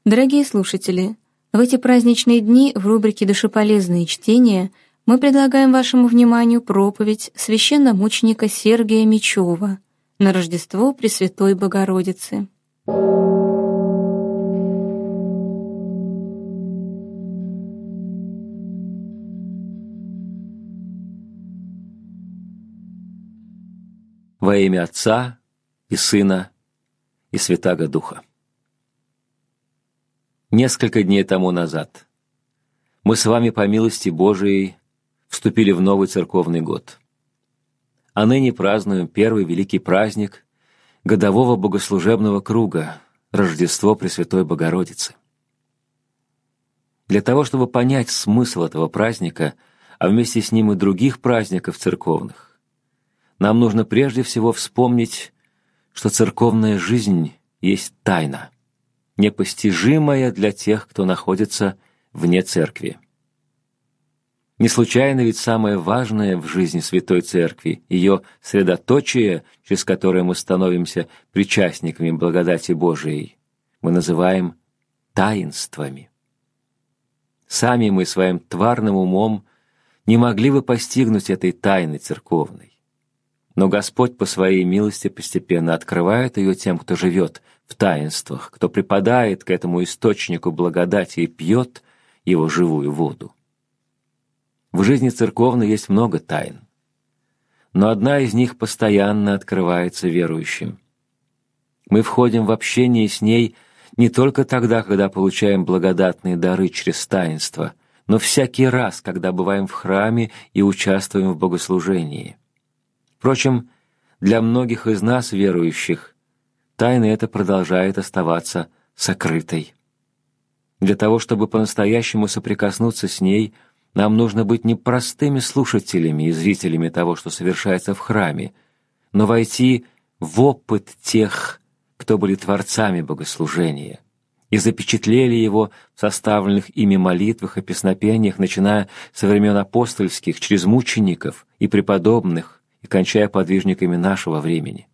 Дорогие слушатели, в эти праздничные дни в рубрике «Душеполезные чтения» мы предлагаем вашему вниманию проповедь священномученика Сергия Мечева на Рождество Пресвятой Богородицы. Во имя Отца и Сына и Святаго Духа. Несколько дней тому назад мы с вами по милости Божией вступили в новый церковный год. А ныне празднуем первый великий праздник годового богослужебного круга – Рождество Пресвятой Богородицы. Для того, чтобы понять смысл этого праздника, а вместе с ним и других праздников церковных, нам нужно прежде всего вспомнить, что церковная жизнь есть тайна, непостижимая для тех, кто находится вне церкви. Не случайно ведь самое важное в жизни Святой Церкви, ее средоточие, через которое мы становимся причастниками благодати Божией, мы называем таинствами. Сами мы своим тварным умом не могли бы постигнуть этой тайны церковной. Но Господь по Своей милости постепенно открывает ее тем, кто живет в таинствах, кто припадает к этому источнику благодати и пьет его живую воду. В жизни церковной есть много тайн, но одна из них постоянно открывается верующим. Мы входим в общение с ней не только тогда, когда получаем благодатные дары через таинство, но всякий раз, когда бываем в храме и участвуем в богослужении. Впрочем, для многих из нас, верующих, тайна эта продолжает оставаться сокрытой. Для того, чтобы по-настоящему соприкоснуться с ней, нам нужно быть не простыми слушателями и зрителями того, что совершается в храме, но войти в опыт тех, кто были творцами богослужения, и запечатлели его в составленных ими молитвах и песнопениях, начиная со времен апостольских, через мучеников и преподобных, и кончая подвижниками нашего времени.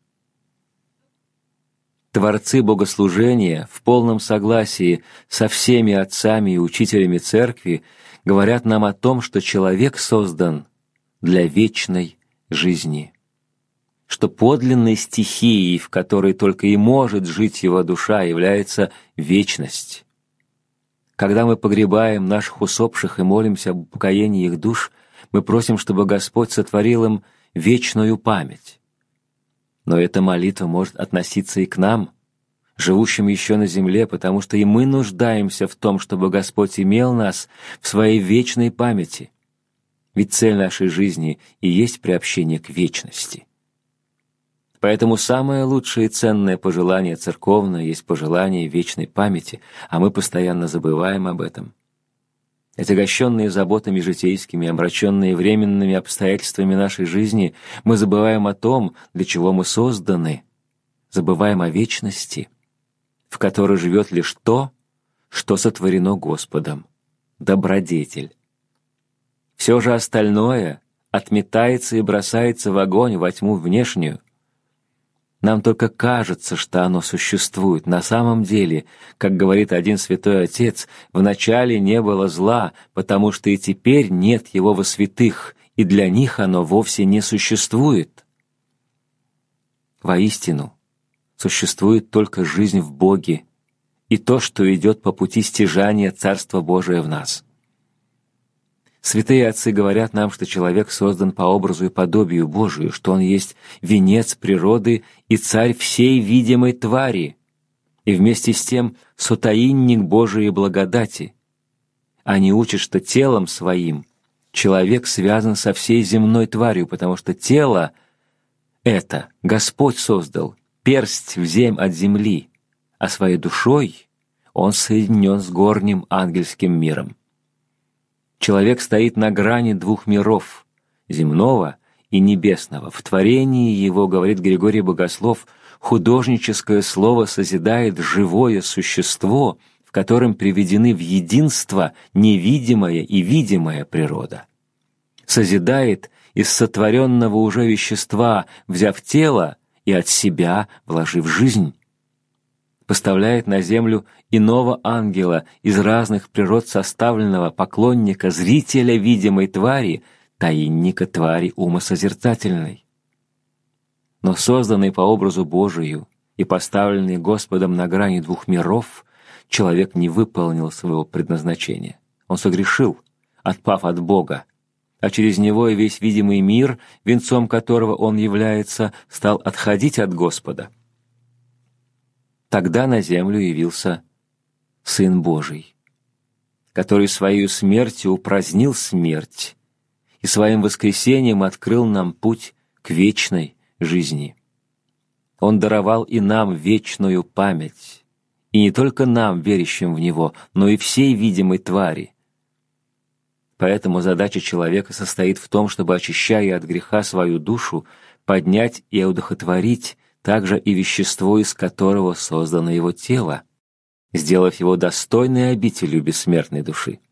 Творцы богослужения в полном согласии со всеми отцами и учителями Церкви говорят нам о том, что человек создан для вечной жизни, что подлинной стихией, в которой только и может жить его душа, является вечность. Когда мы погребаем наших усопших и молимся об упокоении их душ, мы просим, чтобы Господь сотворил им вечную память. Но эта молитва может относиться и к нам, живущим еще на земле, потому что и мы нуждаемся в том, чтобы Господь имел нас в Своей вечной памяти. Ведь цель нашей жизни и есть приобщение к вечности. Поэтому самое лучшее и ценное пожелание церковное есть пожелание вечной памяти, а мы постоянно забываем об этом. Отягощенные заботами житейскими, омраченные временными обстоятельствами нашей жизни, мы забываем о том, для чего мы созданы, забываем о вечности, в которой живет лишь то, что сотворено Господом, добродетель. Все же остальное отметается и бросается в огонь, во тьму внешнюю. Нам только кажется, что оно существует. На самом деле, как говорит один святой отец, вначале не было зла, потому что и теперь нет его во святых, и для них оно вовсе не существует. Воистину, существует только жизнь в Боге и то, что идет по пути стяжания Царства Божия в нас. Святые отцы говорят нам, что человек создан по образу и подобию Божию, что он есть венец природы и царь всей видимой твари, и вместе с тем сотаинник Божией благодати. Они учат, что телом своим человек связан со всей земной тварью, потому что тело это Господь создал, персть вземь от земли, а своей душой он соединен с горним ангельским миром. Человек стоит на грани двух миров, земного и небесного. В творении его, говорит Григорий Богослов, художническое слово созидает живое существо, в котором приведены в единство невидимая и видимая природа. Созидает из сотворенного уже вещества, взяв тело и от себя вложив жизнь. поставляет на землю иного ангела из разных природ составленного поклонника, зрителя видимой твари, таинника твари умосозерцательной. Но созданный по образу Божию и поставленный Господом на грани двух миров, человек не выполнил своего предназначения. Он согрешил, отпав от Бога, а через него и весь видимый мир, венцом которого он является, стал отходить от Господа. Тогда на землю явился Сын Божий, который своей смертью упразднил смерть и своим воскресением открыл нам путь к вечной жизни. Он даровал и нам вечную память, и не только нам, верящим в Него, но и всей видимой твари. Поэтому задача человека состоит в том, чтобы, очищая от греха свою душу, поднять и одухотворить также и вещество, из которого создано его тело, сделав его достойной обителью бессмертной души.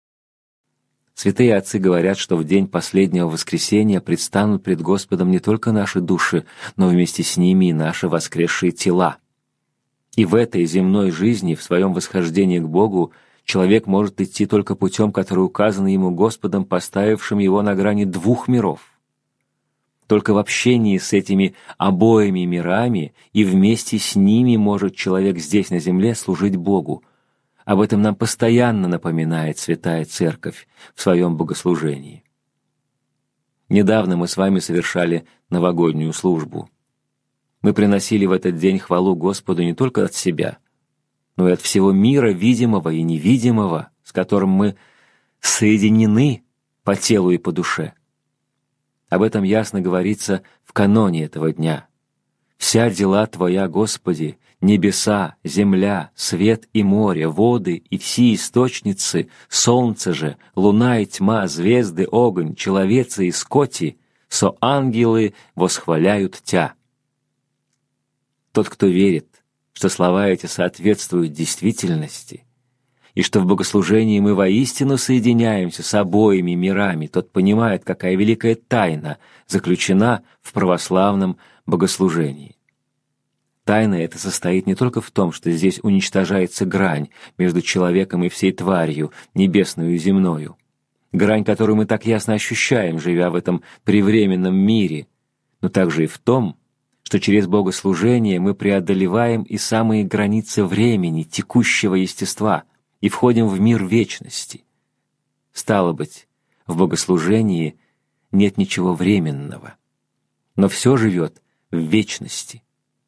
Святые отцы говорят, что в день последнего воскресения предстанут пред Господом не только наши души, но вместе с ними и наши воскресшие тела. И в этой земной жизни, в своем восхождении к Богу, человек может идти только путем, который указан ему Господом, поставившим его на грани двух миров. Только в общении с этими обоими мирами и вместе с ними может человек здесь на земле служить Богу. Об этом нам постоянно напоминает Святая Церковь в своем богослужении. Недавно мы с вами совершали новогоднюю службу. Мы приносили в этот день хвалу Господу не только от себя, но и от всего мира, видимого и невидимого, с которым мы соединены по телу и по душе. Об этом ясно говорится в каноне этого дня. «Вся дела Твоя, Господи, небеса, земля, свет и море, воды и все источницы, солнце же, луна и тьма, звезды, огонь, человецы и скоти, со ангелы восхваляют Тя». Тот, кто верит, что слова эти соответствуют действительности, и что в богослужении мы воистину соединяемся с обоими мирами, тот понимает, какая великая тайна заключена в православном богослужении. Тайна эта состоит не только в том, что здесь уничтожается грань между человеком и всей тварью, небесную и земною, грань, которую мы так ясно ощущаем, живя в этом превременном мире, но также и в том, что через богослужение мы преодолеваем и самые границы времени, текущего естества, и входим в мир вечности. Стало быть, в богослужении нет ничего временного, но все живет в вечности.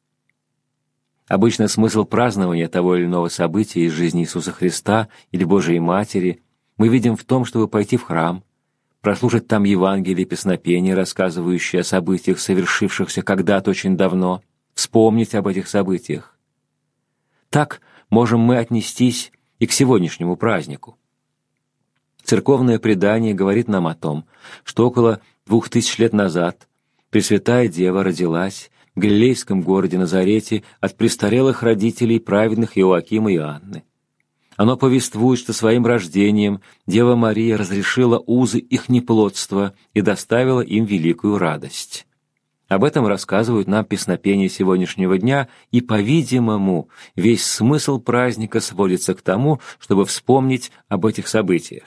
Обычно смысл празднования того или иного события из жизни Иисуса Христа или Божией Матери мы видим в том, чтобы пойти в храм, прослушать там Евангелие и песнопения, рассказывающие о событиях, совершившихся когда-то очень давно, вспомнить об этих событиях. Так можем мы отнестись и к сегодняшнему празднику. Церковное предание говорит нам о том, что около 2000 лет назад Пресвятая Дева родилась в галилейском городе Назарете от престарелых родителей праведных Иоакима и Анны. Оно повествует, что своим рождением Дева Мария разрешила узы их неплодства и доставила им великую радость. Об этом рассказывают нам песнопения сегодняшнего дня, и, по-видимому, весь смысл праздника сводится к тому, чтобы вспомнить об этих событиях.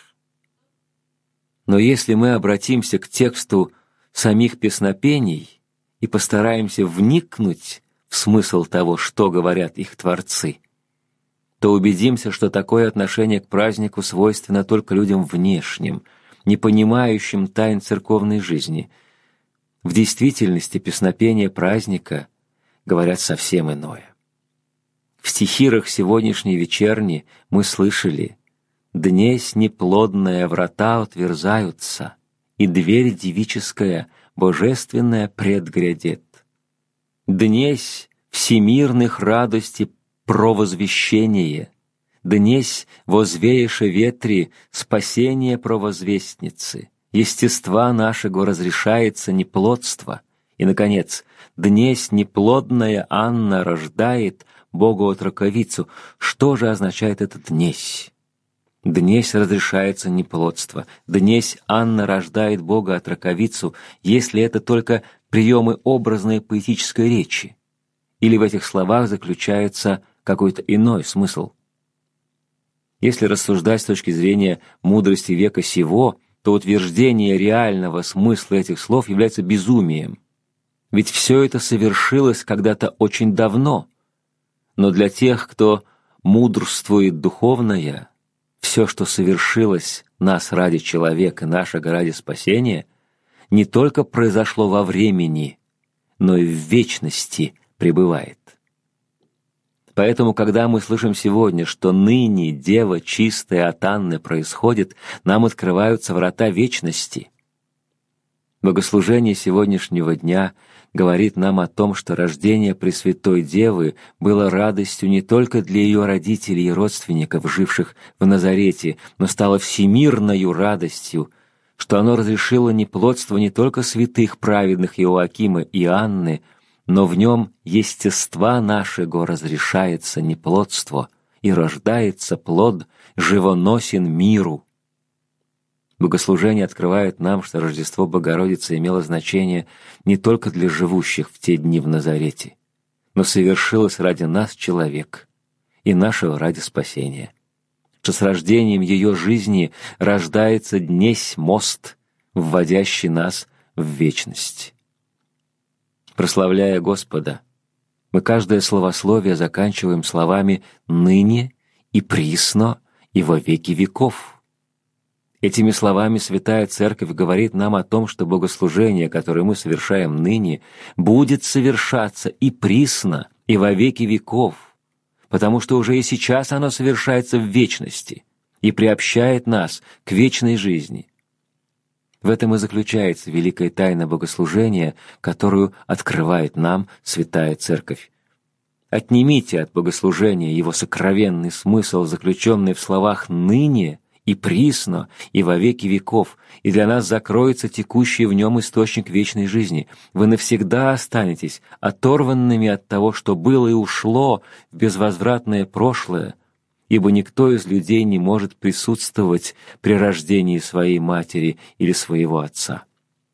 Но если мы обратимся к тексту самих песнопений и постараемся вникнуть в смысл того, что говорят их творцы, то убедимся, что такое отношение к празднику свойственно только людям внешним, не понимающим тайн церковной жизни. В действительности песнопения праздника говорят совсем иное. В стихирах сегодняшней вечерни мы слышали: «Днесь неплодная врата отверзаются, и дверь девическая, божественная, предгрядет. Днесь всемирных радости провозвещение, днесь возвееше ветри спасение провозвестницы, естества нашего разрешается неплодство, и, наконец, днесь неплодная Анна рождает Богу-отроковицу». Что же означает этот «днесь»? Днесь разрешается неплодство, днесь Анна рождает Бога-отроковицу, если это только приемы образной поэтической речи, или в этих словах заключается какой-то иной смысл. Если рассуждать с точки зрения мудрости века сего, то утверждение реального смысла этих слов является безумием. Ведь все это совершилось когда-то очень давно. Но для тех, кто мудрствует духовное, все, что совершилось нас ради человека, нашего ради спасения, не только произошло во времени, но и в вечности пребывает. Поэтому, когда мы слышим сегодня, что ныне Дева чистая от Анны происходит, нам открываются врата вечности. Богослужение сегодняшнего дня говорит нам о том, что рождение Пресвятой Девы было радостью не только для ее родителей и родственников, живших в Назарете, но стало всемирною радостью, что оно разрешило неплодство не только святых праведных Иоакима и Анны, но в нем естества нашего разрешается неплодство, и рождается плод, живоносен миру. Богослужение открывает нам, что Рождество Богородицы имело значение не только для живущих в те дни в Назарете, но совершилось ради нас человек и нашего ради спасения, что с рождением ее жизни рождается днесь мост, вводящий нас в вечность. Прославляя Господа, мы каждое словословие заканчиваем словами «ныне» и «присно» и «во веки веков». Этими словами Святая Церковь говорит нам о том, что богослужение, которое мы совершаем ныне, будет совершаться и присно, и во веки веков, потому что уже и сейчас оно совершается в вечности и приобщает нас к вечной жизни. В этом и заключается великая тайна богослужения, которую открывает нам Святая Церковь. Отнимите от богослужения его сокровенный смысл, заключенный в словах «ныне» и «присно», и «во веки веков», и для нас закроется текущий в нем источник вечной жизни. Вы навсегда останетесь оторванными от того, что было и ушло в безвозвратное прошлое, ибо никто из людей не может присутствовать при рождении своей матери или своего отца.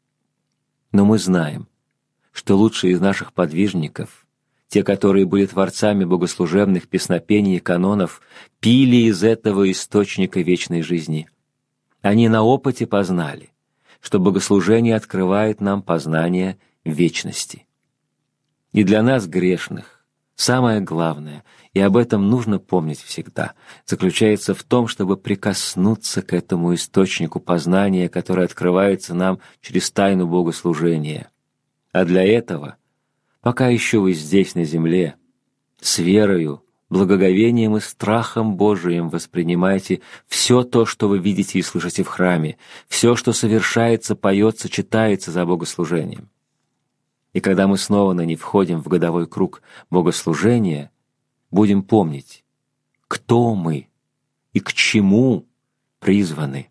Но мы знаем, что лучшие из наших подвижников, те, которые были творцами богослужебных песнопений и канонов, пили из этого источника вечной жизни. Они на опыте познали, что богослужение открывает нам познание вечности. И для нас, грешных, самое главное, и об этом нужно помнить всегда, заключается в том, чтобы прикоснуться к этому источнику познания, который открывается нам через тайну богослужения. А для этого, пока еще вы здесь на земле, с верою, благоговением и страхом Божиим воспринимайте все то, что вы видите и слышите в храме, все, что совершается, поется, читается за богослужением. И когда мы снова на не входим в годовой круг богослужения, будем помнить, кто мы и к чему призваны.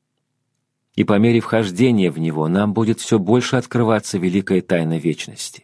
И по мере вхождения в него нам будет все больше открываться великая тайна вечности.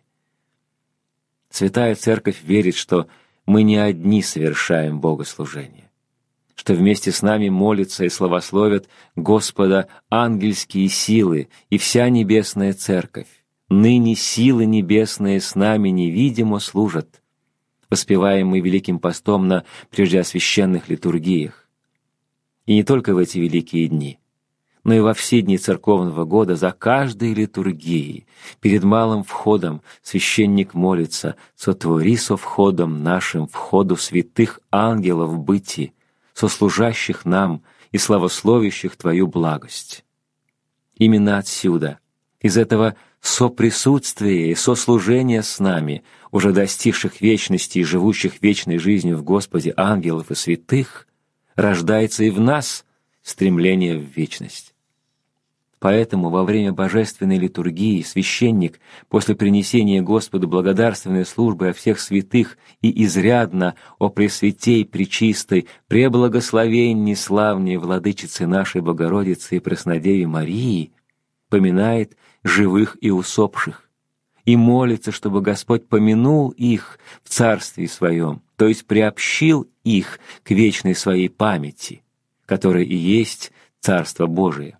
Святая Церковь верит, что мы не одни совершаем богослужение, что вместе с нами молятся и славословят Господа ангельские силы и вся небесная Церковь. Ныне силы небесные с нами невидимо служат, воспеваемые Великим Постом на преждеосвященных литургиях. И не только в эти великие дни, но и во все дни церковного года за каждой литургией, перед малым входом священник молится: «Сотвори со входом нашим входу святых ангелов быти, сослужащих нам и славословящих Твою благость». Именно отсюда, из этого соприсутствия и сослужения с нами, уже достигших вечности и живущих вечной жизнью в Господе ангелов и святых, рождается и в нас стремление в вечность. Поэтому во время божественной литургии священник после принесения Господу благодарственной службы о всех святых и изрядно о Пресвятей Пречистой, преблагословенней славней Владычице нашей Богородицы и Преснодеве Марии поминает живых и усопших и молится, чтобы Господь помянул их в Царстве Своем, то есть приобщил их к вечной Своей памяти, которая и есть Царство Божие.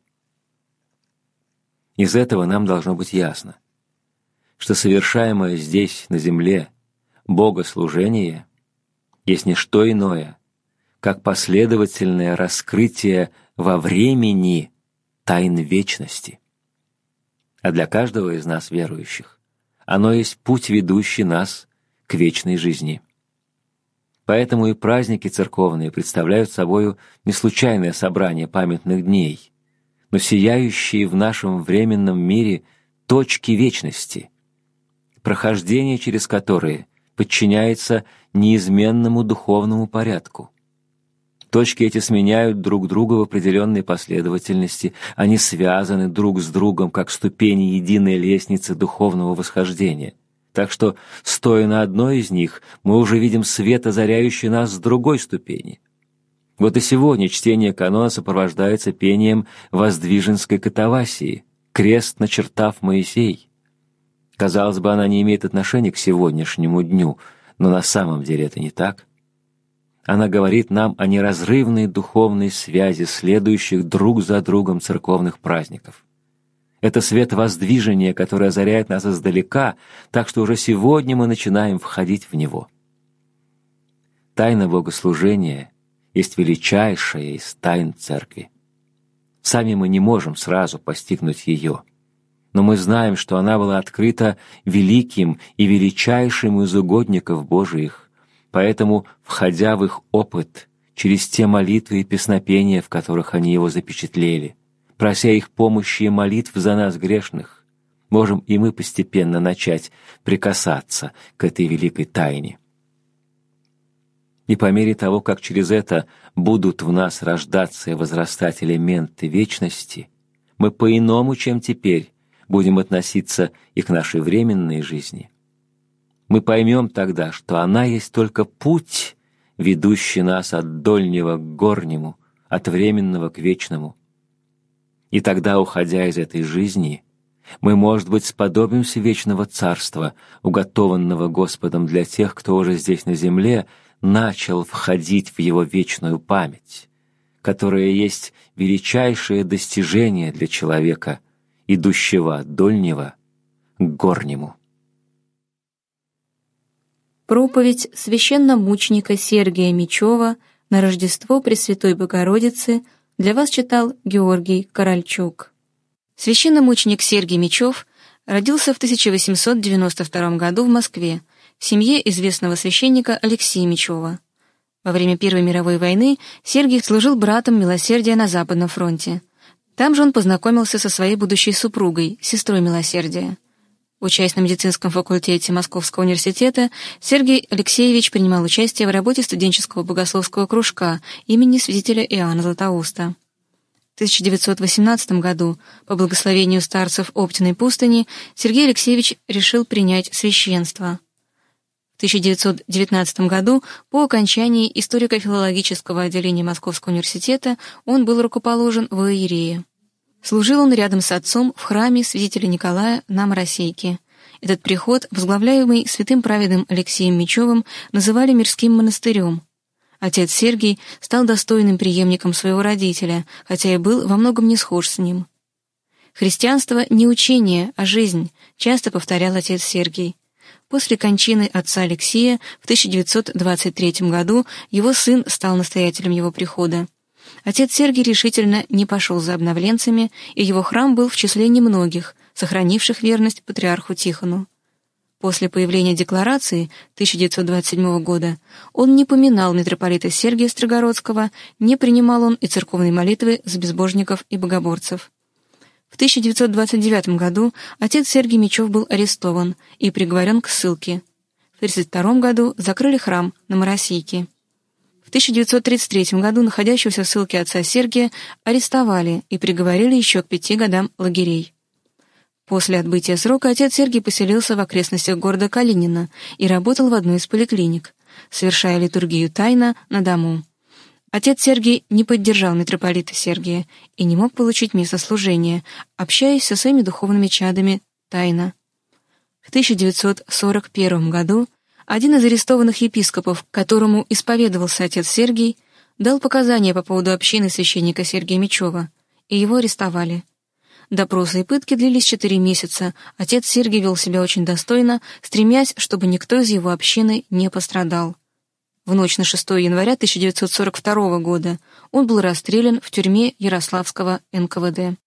Из этого нам должно быть ясно, что совершаемое здесь, на земле, богослужение есть не что иное, как последовательное раскрытие во времени тайн вечности. А для каждого из нас, верующих, оно есть путь, ведущий нас к вечной жизни. Поэтому и праздники церковные представляют собою не случайное собрание памятных дней, но сияющие в нашем временном мире точки вечности, прохождение через которые подчиняется неизменному духовному порядку. Точки эти сменяют друг друга в определенной последовательности, они связаны друг с другом, как ступени единой лестницы духовного восхождения. Так что, стоя на одной из них, мы уже видим свет, озаряющий нас с другой ступени. Вот и сегодня чтение канона сопровождается пением воздвиженской катавасии, крест начертав Моисей. Казалось бы, она не имеет отношения к сегодняшнему дню, но на самом деле это не так. Она говорит нам о неразрывной духовной связи следующих друг за другом церковных праздников. Это свет воздвижения, который озаряет нас издалека, так что уже сегодня мы начинаем входить в него. Тайна богослужения есть величайшая из тайн Церкви. Сами мы не можем сразу постигнуть ее, но мы знаем, что она была открыта великим и величайшим из угодников Божиих, поэтому, входя в их опыт через те молитвы и песнопения, в которых они его запечатлели, прося их помощи и молитв за нас грешных, можем и мы постепенно начать прикасаться к этой великой тайне. И по мере того, как через это будут в нас рождаться и возрастать элементы вечности, мы по-иному, чем теперь, будем относиться и к нашей временной жизни. Мы поймем тогда, что она есть только путь, ведущий нас от дольнего к горнему, от временного к вечному. И тогда, уходя из этой жизни, мы, может быть, сподобимся вечного царства, уготованного Господом для тех, кто уже здесь на земле начал входить в его вечную память, которая есть величайшее достижение для человека, идущего от дольнего к горнему. Проповедь священномученика Сергия Мечева на Рождество Пресвятой Богородицы для вас читал Георгий Корольчук. Священномученик Сергий Мечев родился в 1892 году в Москве в семье известного священника Алексея Мечева. Во время Первой мировой войны Сергий служил братом милосердия на Западном фронте. Там же он познакомился со своей будущей супругой, сестрой милосердия. Учась на медицинском факультете Московского университета, Сергий Алексеевич принимал участие в работе студенческого богословского кружка имени святителя Иоанна Златоуста. В 1918 году, по благословению старцев Оптиной пустыни, Сергей Алексеевич решил принять священство. В 1919 году, по окончании историко-филологического отделения Московского университета, он был рукоположен в иерее. Служил он рядом с отцом в храме святителя Николая на Моросейке. Этот приход, возглавляемый святым праведным Алексеем Мечевым, называли мирским монастырем. Отец Сергий стал достойным преемником своего родителя, хотя и был во многом не схож с ним. «Христианство не учение, а жизнь», часто повторял отец Сергий. После кончины отца Алексея в 1923 году его сын стал настоятелем его прихода. Отец Сергий решительно не пошел за обновленцами, и его храм был в числе немногих, сохранивших верность патриарху Тихону. После появления декларации 1927 года он не поминал митрополита Сергия Строгородского, не принимал он и церковной молитвы за безбожников и богоборцев. В 1929 году отец Сергий Мечев был арестован и приговорен к ссылке. В 1932 году закрыли храм на Моросейке. В 1933 году находящегося в ссылке отца Сергия арестовали и приговорили еще к 5 годам лагерей. После отбытия срока отец Сергий поселился в окрестностях города Калинина и работал в одной из поликлиник, совершая литургию тайно на дому. Отец Сергий не поддержал митрополита Сергия и не мог получить место служения, общаясь со своими духовными чадами тайно. В 1941 году один из арестованных епископов, которому исповедовался отец Сергий, дал показания по поводу общины священника Сергия Мечева, и его арестовали. Допросы и пытки длились 4 месяца, отец Сергий вел себя очень достойно, стремясь, чтобы никто из его общины не пострадал. В ночь на 6 января 1942 года он был расстрелян в тюрьме Ярославского НКВД.